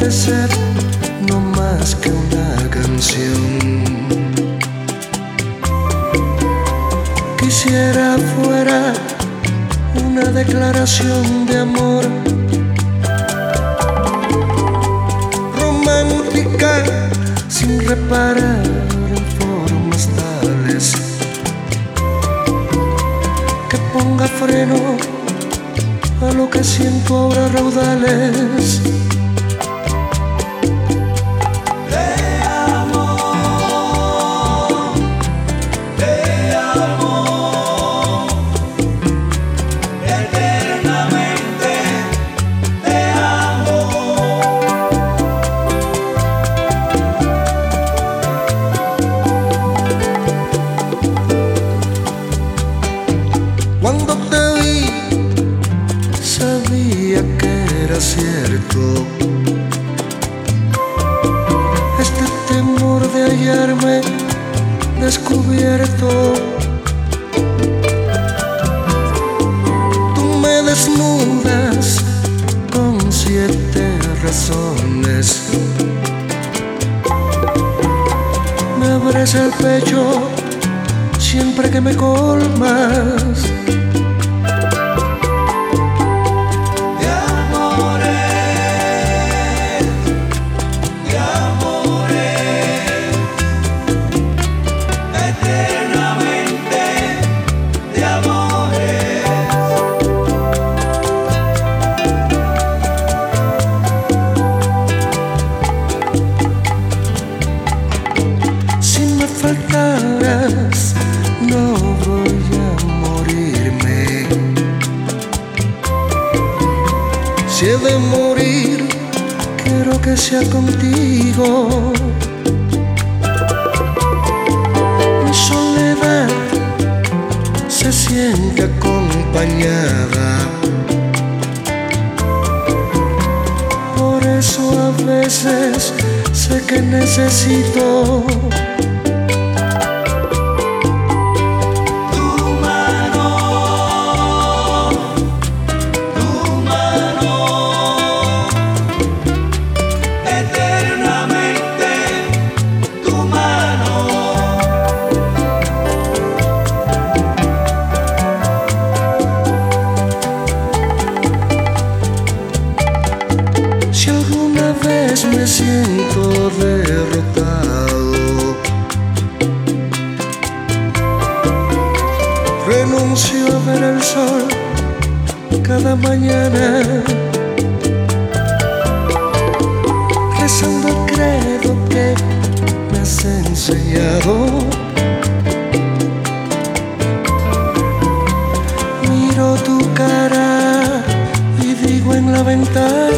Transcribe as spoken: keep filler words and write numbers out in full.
puede ser no más que una canción. Quisiera fuera una declaración de amor romántica, sin reparar en formas tales que ponga freno a lo que siento ahora a raudales. Cuando te vi, sabía que era cierto. Este temor de hallarme descubierto. Tú me desnudas con siete razones. Me abres el pecho siempre que me colmas. Faltarás, no voy a morirme. Si he de morir, quiero que sea contigo. Mi soledad se siente acompañada. Por eso a veces sé que necesito me siento derrotado. Renuncio a ver el sol cada mañana, rezando el credo que me has enseñado. Miro tu cara y digo en la ventana: